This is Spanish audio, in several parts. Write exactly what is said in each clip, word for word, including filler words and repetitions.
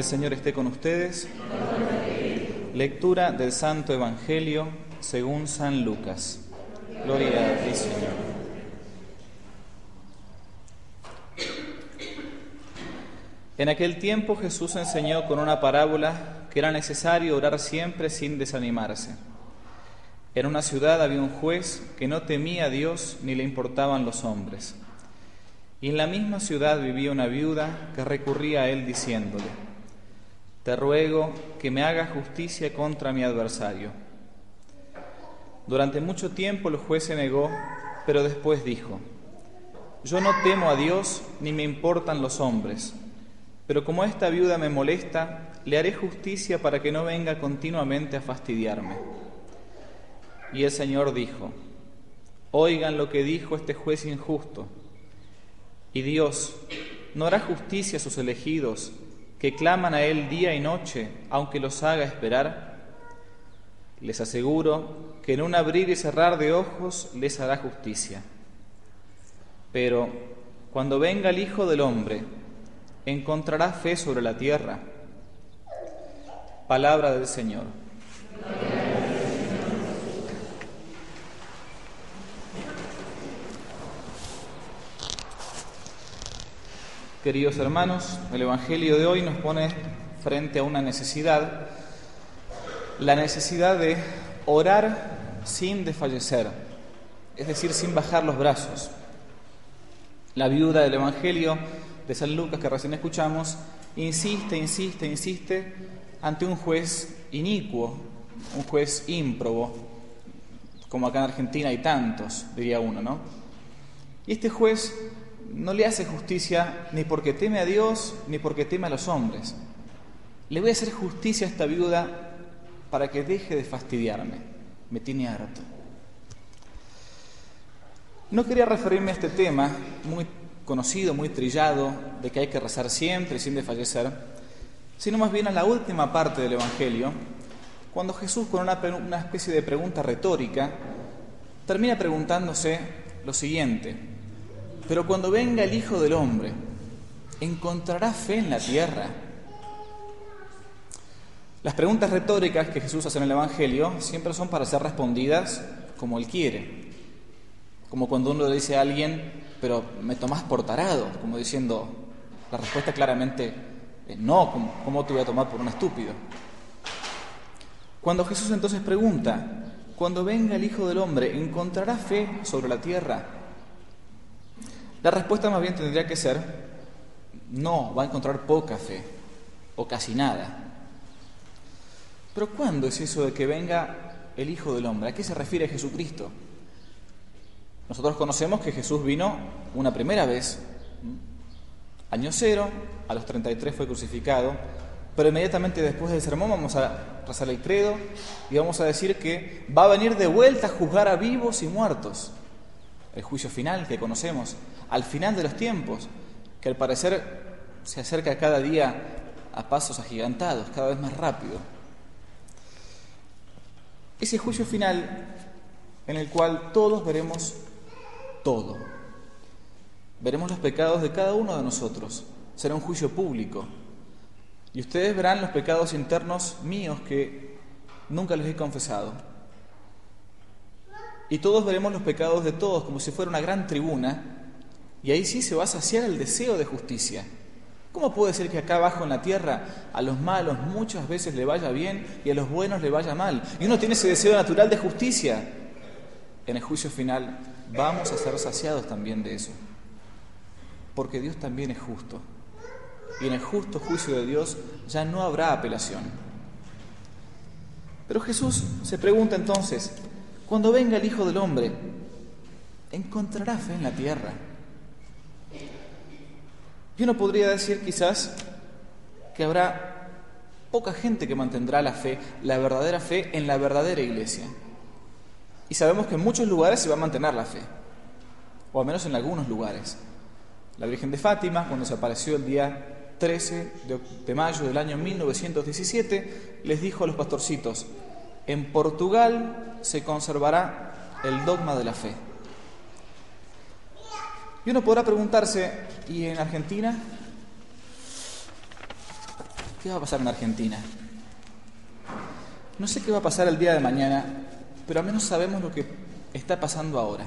Señor esté con ustedes. Lectura del Santo Evangelio según San Lucas. Gloria a ti, Señor. En aquel tiempo Jesús enseñó con una parábola que era necesario orar siempre sin desanimarse. En una ciudad había un juez que no temía a Dios ni le importaban los hombres. Y en la misma ciudad vivía una viuda que recurría a él diciéndole: «Te ruego que me hagas justicia contra mi adversario». Durante mucho tiempo el juez se negó, pero después dijo: «Yo no temo a Dios ni me importan los hombres, pero como esta viuda me molesta, le haré justicia para que no venga continuamente a fastidiarme». Y el Señor dijo: «Oigan lo que dijo este juez injusto. ¿Y Dios no hará justicia a sus elegidos, que claman a Él día y noche, aunque los haga esperar? Les aseguro que en un abrir y cerrar de ojos les hará justicia. Pero cuando venga el Hijo del Hombre, ¿encontrará fe sobre la tierra?». Palabra del Señor. Queridos hermanos, el Evangelio de hoy nos pone frente a una necesidad, la necesidad de orar sin desfallecer, es decir, sin bajar los brazos. La viuda del Evangelio de San Lucas que recién escuchamos insiste, insiste, insiste ante un juez inicuo, un juez ímprobo, como acá en Argentina hay tantos, diría uno, ¿no? Y este juez no le hace justicia ni porque teme a Dios ni porque teme a los hombres. Le voy a hacer justicia a esta viuda para que deje de fastidiarme. Me tiene harto. No quería referirme a este tema muy conocido, muy trillado, de que hay que rezar siempre sin desfallecer, sino más bien a la última parte del Evangelio, cuando Jesús, con una, una especie de pregunta retórica, termina preguntándose lo siguiente: «Pero cuando venga el Hijo del Hombre, ¿encontrará fe en la tierra?». Las preguntas retóricas que Jesús hace en el Evangelio siempre son para ser respondidas como Él quiere. Como cuando uno le dice a alguien: «Pero me tomás por tarado», como diciendo, la respuesta claramente es no, ¿cómo, cómo te voy a tomar por un estúpido? Cuando Jesús entonces pregunta: «Cuando venga el Hijo del Hombre, ¿encontrará fe sobre la tierra?», la respuesta más bien tendría que ser: no, va a encontrar poca fe, o casi nada. Pero ¿cuándo es eso de que venga el Hijo del Hombre? ¿A qué se refiere Jesucristo? Nosotros conocemos que Jesús vino una primera vez, año cero, a los treinta y tres fue crucificado, pero inmediatamente después del sermón vamos a rezar el credo y vamos a decir que va a venir de vuelta a juzgar a vivos y muertos. El juicio final que conocemos, al final de los tiempos, que al parecer se acerca cada día a pasos agigantados, cada vez más rápido. Ese juicio final en el cual todos veremos todo. Veremos los pecados de cada uno de nosotros. Será un juicio público. Y ustedes verán los pecados internos míos que nunca les he confesado. Y todos veremos los pecados de todos como si fuera una gran tribuna, y ahí sí se va a saciar el deseo de justicia. ¿Cómo puede ser que acá abajo en la tierra a los malos muchas veces le vaya bien y a los buenos le vaya mal? Y uno tiene ese deseo natural de justicia. En el juicio final vamos a ser saciados también de eso, porque Dios también es justo. Y en el justo juicio de Dios ya no habrá apelación. Pero Jesús se pregunta entonces: cuando venga el Hijo del Hombre, ¿encontrará fe en la tierra? Y uno podría decir quizás que habrá poca gente que mantendrá la fe, la verdadera fe, en la verdadera iglesia. Y sabemos que en muchos lugares se va a mantener la fe, o al menos en algunos lugares. La Virgen de Fátima, cuando se apareció el día trece de mayo del año mil novecientos diecisiete, les dijo a los pastorcitos: «En Portugal se conservará el dogma de la fe». Y uno podrá preguntarse: ¿y en Argentina? ¿qué va a pasar en Argentina? No sé qué va a pasar el día de mañana, pero al menos sabemos lo que está pasando ahora.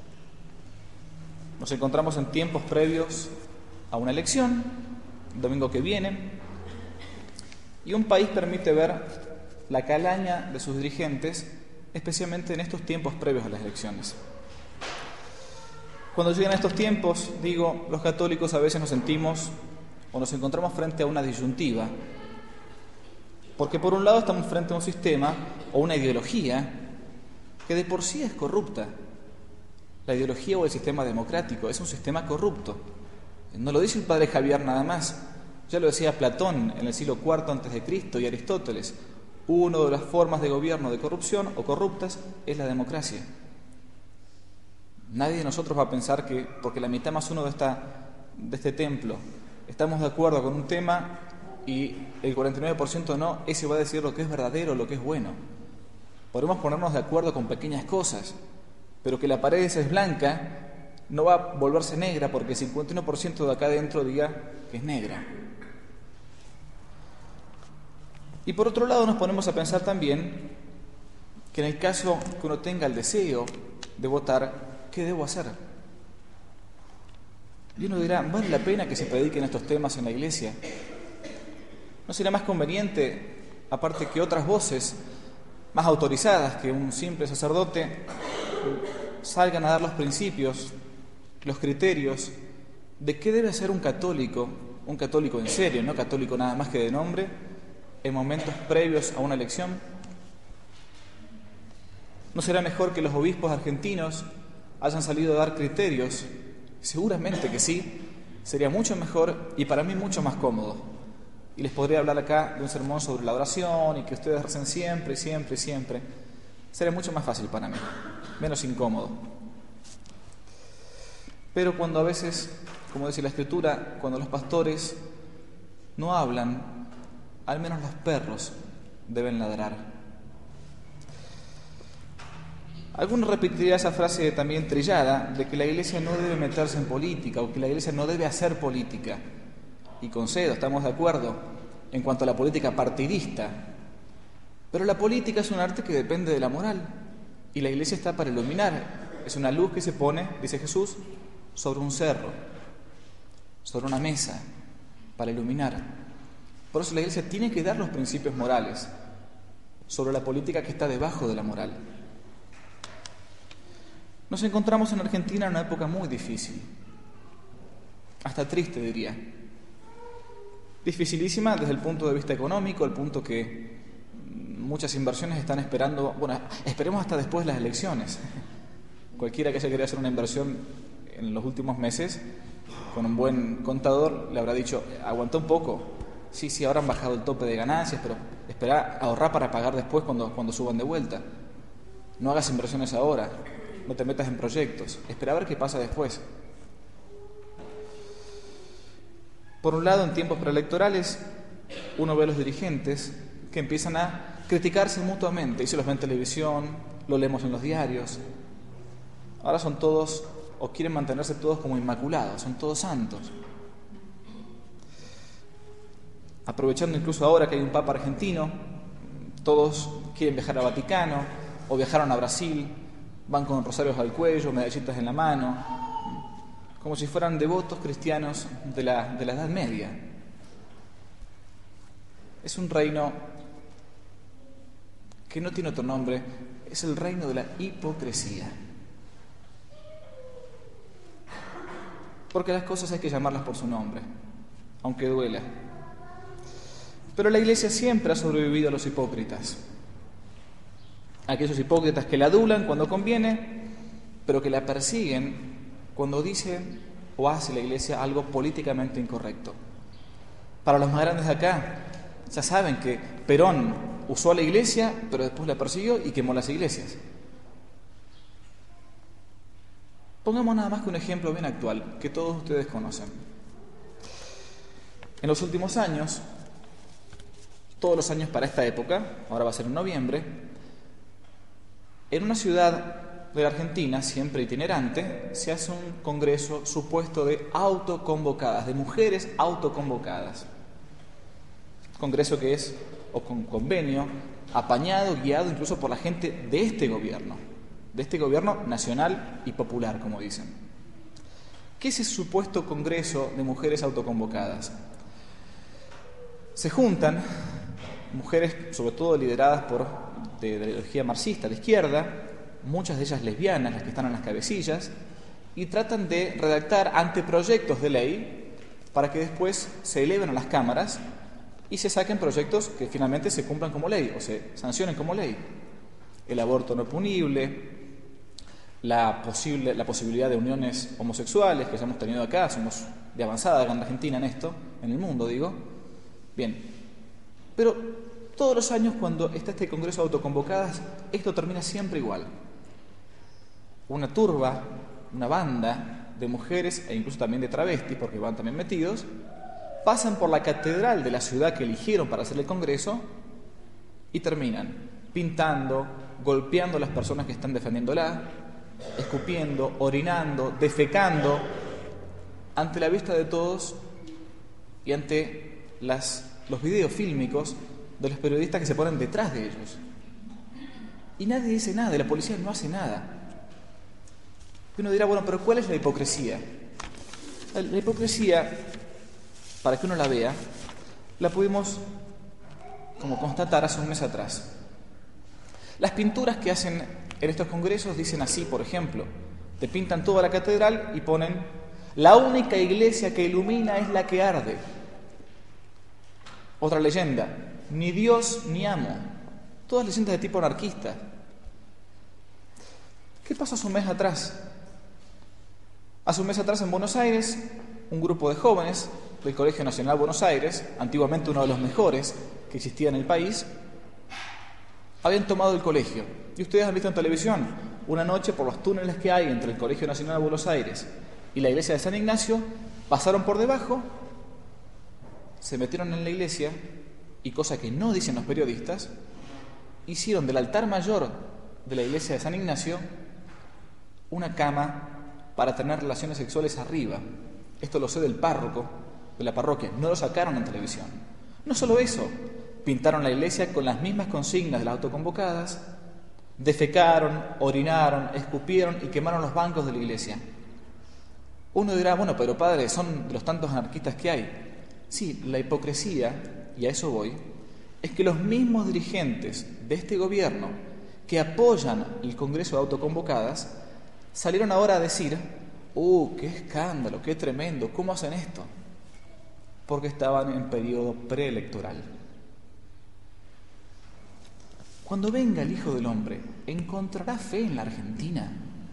Nos encontramos en tiempos previos a una elección, el domingo que viene, y un país permite ver la calaña de sus dirigentes, especialmente en estos tiempos previos a las elecciones. Cuando llegan estos tiempos, digo, los católicos a veces nos sentimos o nos encontramos frente a una disyuntiva, porque por un lado estamos frente a un sistema o una ideología que de por sí es corrupta. La ideología o el sistema democrático es un sistema corrupto. No lo dice el padre Javier nada más. Ya lo decía Platón en el siglo cuarto antes de Cristo y Aristóteles. Una de las formas de gobierno de corrupción o corruptas es la democracia. Nadie de nosotros va a pensar que porque la mitad más uno de, esta, de este templo estamos de acuerdo con un tema y el cuarenta y nueve por ciento no, ese va a decir lo que es verdadero, lo que es bueno. Podemos ponernos de acuerdo con pequeñas cosas, pero que la pared es blanca no va a volverse negra porque el cincuenta y uno por ciento de acá adentro diga que es negra. Y por otro lado nos ponemos a pensar también que en el caso que uno tenga el deseo de votar, ¿qué debo hacer? Y uno dirá, ¿vale la pena que se prediquen estos temas en la iglesia? ¿No será más conveniente, aparte que otras voces más autorizadas que un simple sacerdote, salgan a dar los principios, los criterios de qué debe ser un católico, un católico en serio, no católico nada más que de nombre, en momentos previos a una elección? ¿No será mejor que los obispos argentinos hayan salido a dar criterios? Seguramente que sí, sería mucho mejor y para mí mucho más cómodo. Y les podría hablar acá de un sermón sobre la oración y que ustedes recen siempre, siempre, siempre. Sería mucho más fácil para mí, menos incómodo. Pero cuando a veces, como dice la Escritura, cuando los pastores no hablan, al menos los perros deben ladrar. Algunos repetirían esa frase también trillada de que la Iglesia no debe meterse en política o que la Iglesia no debe hacer política. Y concedo, estamos de acuerdo en cuanto a la política partidista. Pero la política es un arte que depende de la moral y la Iglesia está para iluminar. Es una luz que se pone, dice Jesús, sobre un cerro, sobre una mesa, para iluminar. Por eso la Iglesia tiene que dar los principios morales sobre la política que está debajo de la moral. Nos encontramos en Argentina en una época muy difícil, hasta triste diría. Dificilísima desde el punto de vista económico, el punto que muchas inversiones están esperando, bueno, esperemos hasta después de las elecciones. Cualquiera que haya querido hacer una inversión en los últimos meses, con un buen contador, le habrá dicho, aguanta un poco. Sí, sí, ahora han bajado el tope de ganancias, pero espera, ahorrar para pagar después cuando, cuando suban de vuelta. No hagas inversiones ahora, no te metas en proyectos, espera a ver qué pasa después. Por un lado, en tiempos preelectorales, uno ve a los dirigentes que empiezan a criticarse mutuamente, y se los ve en televisión, lo leemos en los diarios. Ahora son todos, o quieren mantenerse todos como inmaculados, son todos santos. Aprovechando incluso ahora que hay un papa argentino, todos quieren viajar al Vaticano, o viajaron a Brasil, van con rosarios al cuello, medallitas en la mano, como si fueran devotos cristianos de la, de la Edad Media. Es un reino que no tiene otro nombre, es el reino de la hipocresía. Porque las cosas hay que llamarlas por su nombre, aunque duela. Pero la Iglesia siempre ha sobrevivido a los hipócritas. Aquellos hipócritas que la adulan cuando conviene, pero que la persiguen cuando dice o hace la Iglesia algo políticamente incorrecto. Para los más grandes de acá, ya saben que Perón usó a la Iglesia, pero después la persiguió y quemó las iglesias. Pongamos nada más que un ejemplo bien actual, que todos ustedes conocen. En los últimos años, todos los años para esta época, ahora va a ser en noviembre, en una ciudad de la Argentina, siempre itinerante, se hace un congreso supuesto de autoconvocadas, de mujeres autoconvocadas. Congreso que es, o con convenio, apañado, guiado incluso por la gente de este gobierno, de este gobierno nacional y popular, como dicen. ¿Qué es ese supuesto Congreso de mujeres autoconvocadas? Se juntan mujeres, sobre todo lideradas por de, de la ideología marxista, de izquierda, muchas de ellas lesbianas, las que están en las cabecillas, y tratan de redactar anteproyectos de ley para que después se eleven a las cámaras y se saquen proyectos que finalmente se cumplan como ley o se sancionen como ley. El aborto no punible, la, posible, la posibilidad de uniones homosexuales que ya hemos tenido acá, somos de avanzada en Argentina en esto, en el mundo digo. Bien, pero todos los años cuando está este Congreso de autoconvocadas, esto termina siempre igual. Una turba, una banda de mujeres e incluso también de travestis, porque van también metidos, pasan por la catedral de la ciudad que eligieron para hacer el Congreso y terminan pintando, golpeando a las personas que están defendiéndola, escupiendo, orinando, defecando, ante la vista de todos y ante las, los videos fílmicos de los periodistas que se ponen detrás de ellos. Y nadie dice nada, la policía no hace nada. Y uno dirá, bueno, pero ¿cuál es la hipocresía? La, la hipocresía, para que uno la vea, la pudimos como constatar hace un mes atrás. Las pinturas que hacen en estos congresos dicen así, por ejemplo, te pintan toda la catedral y ponen: la única iglesia que ilumina es la que arde. Otra leyenda: ni Dios ni amo. Todas leyendas de tipo anarquista. ¿Qué pasó hace un mes atrás? Hace un mes atrás en Buenos Aires, un grupo de jóvenes del Colegio Nacional Buenos Aires, antiguamente uno de los mejores que existía en el país, habían tomado el colegio. Y ustedes han visto en televisión, una noche por los túneles que hay entre el Colegio Nacional Buenos Aires y la iglesia de San Ignacio, pasaron por debajo, se metieron en la iglesia y, cosa que no dicen los periodistas, hicieron del altar mayor de la iglesia de San Ignacio una cama para tener relaciones sexuales arriba. Esto lo sé del párroco de la parroquia, no lo sacaron en televisión. No solo eso, pintaron la iglesia con las mismas consignas de las autoconvocadas, defecaron, orinaron, escupieron y quemaron los bancos de la iglesia. Uno dirá, bueno, pero padre, son de los tantos anarquistas que hay. Sí, la hipocresía, y a eso voy, es que los mismos dirigentes de este gobierno que apoyan el Congreso de autoconvocadas salieron ahora a decir: ¡uh, qué escándalo, qué tremendo! ¿Cómo hacen esto? Porque estaban en periodo preelectoral. Cuando venga el Hijo del Hombre, ¿encontrará fe en la Argentina?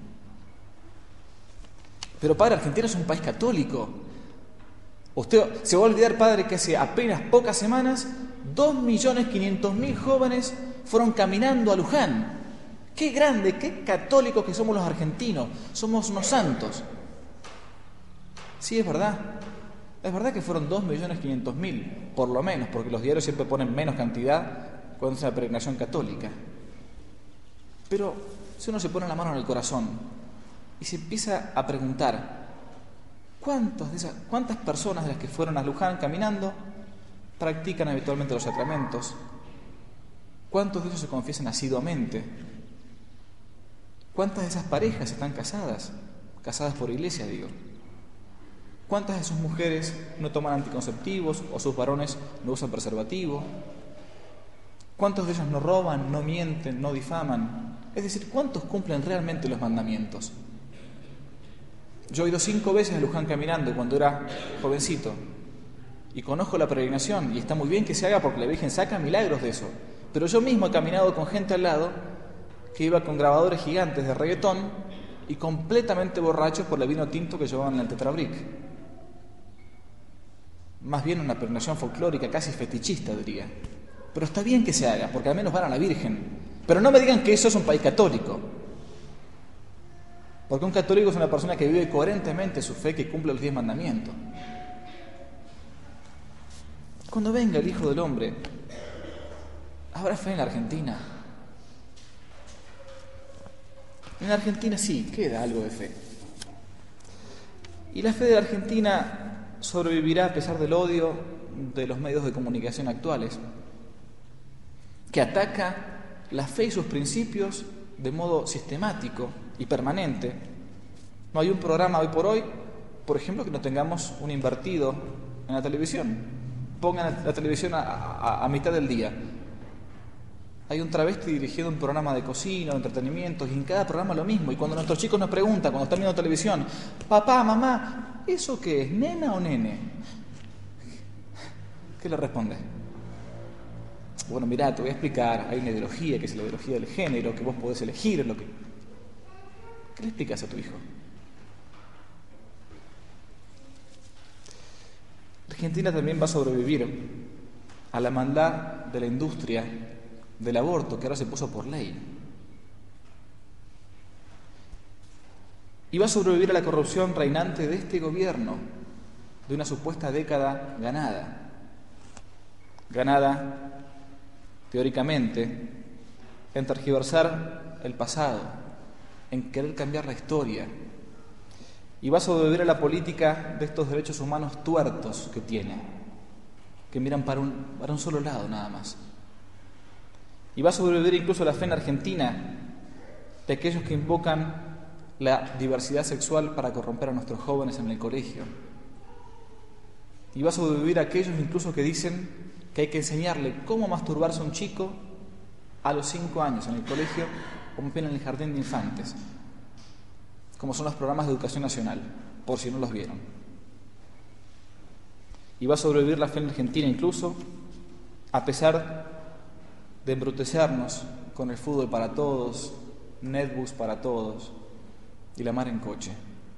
Pero padre, Argentina es un país católico. Usted se va a olvidar, padre, que hace apenas pocas semanas dos millones quinientos mil jóvenes fueron caminando a Luján. ¡Qué grande, qué católicos que somos los argentinos! Somos unos santos. Sí, es verdad. Es verdad que fueron dos millones quinientos mil, por lo menos, porque los diarios siempre ponen menos cantidad cuando es una peregrinación católica. Pero si uno se pone la mano en el corazón y se empieza a preguntar ¿cuántas, de esas, cuántas personas de las que fueron a Luján caminando practican habitualmente los sacramentos? ¿Cuántos de ellos se confiesan asiduamente? ¿Cuántas de esas parejas están casadas? Casadas por iglesia, digo. ¿Cuántas de sus mujeres no toman anticonceptivos o sus varones no usan preservativo? ¿Cuántos de ellos no roban, no mienten, no difaman? Es decir, ¿cuántos cumplen realmente los mandamientos? Yo he ido cinco veces a Luján caminando cuando era jovencito y conozco la peregrinación y está muy bien que se haga porque la Virgen saca milagros de eso. Pero yo mismo he caminado con gente al lado que iba con grabadores gigantes de reggaetón y completamente borrachos por el vino tinto que llevaban en el tetrabric. Más bien una peregrinación folclórica, casi fetichista, diría. Pero está bien que se haga, porque al menos van a la Virgen. Pero no me digan que eso es un país católico. Porque un católico es una persona que vive coherentemente su fe, que cumple los diez mandamientos. Cuando venga el Hijo del Hombre, ¿habrá fe en la Argentina? En la Argentina sí, queda algo de fe. Y la fe de la Argentina sobrevivirá a pesar del odio de los medios de comunicación actuales, que ataca la fe y sus principios de modo sistemático y permanente. No hay un programa hoy por hoy, por ejemplo, que no tengamos un invertido en la televisión. Pongan la televisión a, a, a mitad del día. Hay un travesti dirigiendo un programa de cocina, de entretenimiento, y en cada programa lo mismo. Y cuando nuestros chicos nos preguntan, cuando están viendo televisión, papá, mamá, ¿eso qué es? ¿Nena o nene? ¿Qué le responde? Bueno, mirá, te voy a explicar, hay una ideología que es la ideología del género, que vos podés elegir lo que... ¿Qué le explicas a tu hijo? Argentina también va a sobrevivir a la maldad de la industria del aborto, que ahora se puso por ley. Y va a sobrevivir a la corrupción reinante de este gobierno, de una supuesta década ganada. Ganada, teóricamente, en tergiversar el pasado, en querer cambiar la historia. Y va a sobrevivir a la política de estos derechos humanos tuertos que tiene, que miran para un, para un solo lado nada más. Y va a sobrevivir incluso la fe en Argentina de aquellos que invocan la diversidad sexual para corromper a nuestros jóvenes en el colegio. Y va a sobrevivir aquellos incluso que dicen que hay que enseñarle cómo masturbarse a un chico a los cinco años en el colegio, como bien en el jardín de infantes, como son los programas de educación nacional, por si no los vieron. Y va a sobrevivir la fe en Argentina incluso, a pesar de embrutecernos con el fútbol para todos, Netbus para todos y la mar en coche.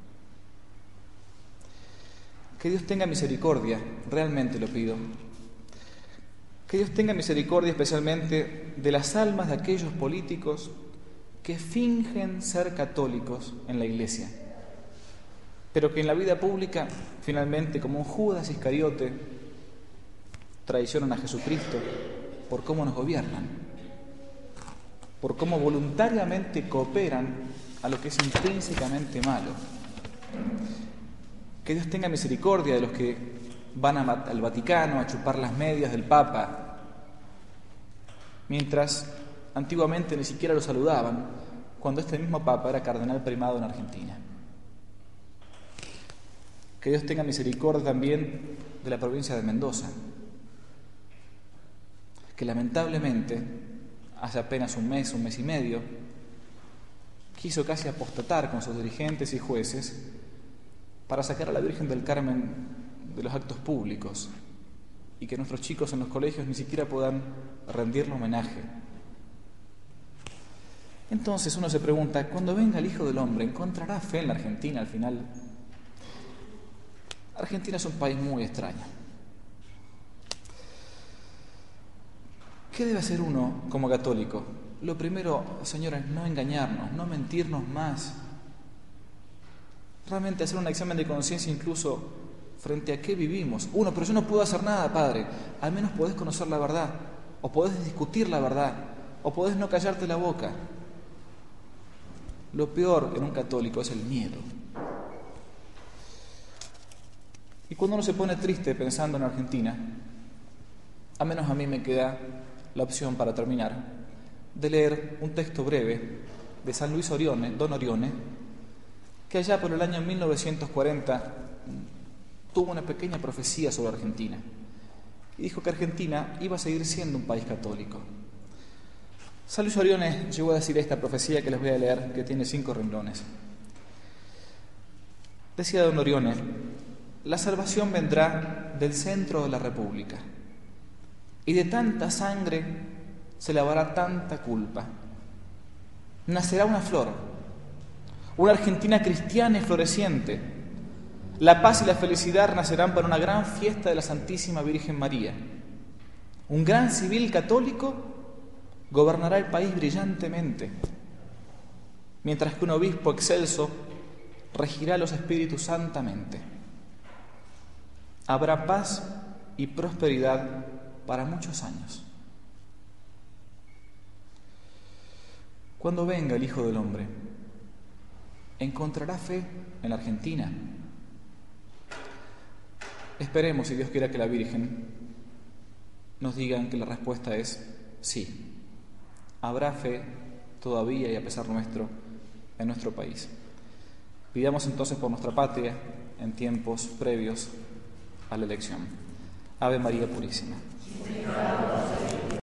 Que Dios tenga misericordia, realmente lo pido. Que Dios tenga misericordia especialmente de las almas de aquellos políticos que fingen ser católicos en la Iglesia, pero que en la vida pública, finalmente, como un Judas Iscariote, traicionan a Jesucristo por cómo nos gobiernan, por cómo voluntariamente cooperan a lo que es intrínsecamente malo. Que Dios tenga misericordia de los que van al Vaticano a chupar las medias del Papa, mientras antiguamente ni siquiera lo saludaban, cuando este mismo Papa era cardenal primado en Argentina. Que Dios tenga misericordia también de la provincia de Mendoza, que lamentablemente, hace apenas un mes, un mes y medio, quiso casi apostatar con sus dirigentes y jueces para sacar a la Virgen del Carmen de los actos públicos y que nuestros chicos en los colegios ni siquiera puedan rendirle homenaje. Entonces uno se pregunta, cuando venga el Hijo del Hombre, ¿encontrará fe en la Argentina al final? Argentina es un país muy extraño. ¿Qué debe hacer uno como católico? Lo primero, señores, no engañarnos, no mentirnos más. Realmente hacer un examen de conciencia incluso frente a qué vivimos. Uno, pero yo no puedo hacer nada, padre. Al menos podés conocer la verdad, o podés discutir la verdad, o podés no callarte la boca. Lo peor en un católico es el miedo. Y cuando uno se pone triste pensando en Argentina, a menos a mí me queda la opción para terminar de leer un texto breve de San Luis Orione, Don Orione, que allá por el año mil novecientos cuarenta tuvo una pequeña profecía sobre Argentina y dijo que Argentina iba a seguir siendo un país católico. San Luis Orione llegó a decir esta profecía que les voy a leer, que tiene cinco renglones. Decía Don Orione: la salvación vendrá del centro de la República, y de tanta sangre se lavará tanta culpa. Nacerá una flor, una Argentina cristiana y floreciente. La paz y la felicidad nacerán para una gran fiesta de la Santísima Virgen María. Un gran civil católico gobernará el país brillantemente, mientras que un obispo excelso regirá los espíritus santamente. Habrá paz y prosperidad para muchos años. Cuando venga el Hijo del Hombre, ¿encontrará fe en la Argentina? Esperemos, si Dios quiera, que la Virgen nos diga que la respuesta es sí. Habrá fe todavía y a pesar nuestro en nuestro país. Pidamos entonces por nuestra patria en tiempos previos a la elección. Ave María Purísima.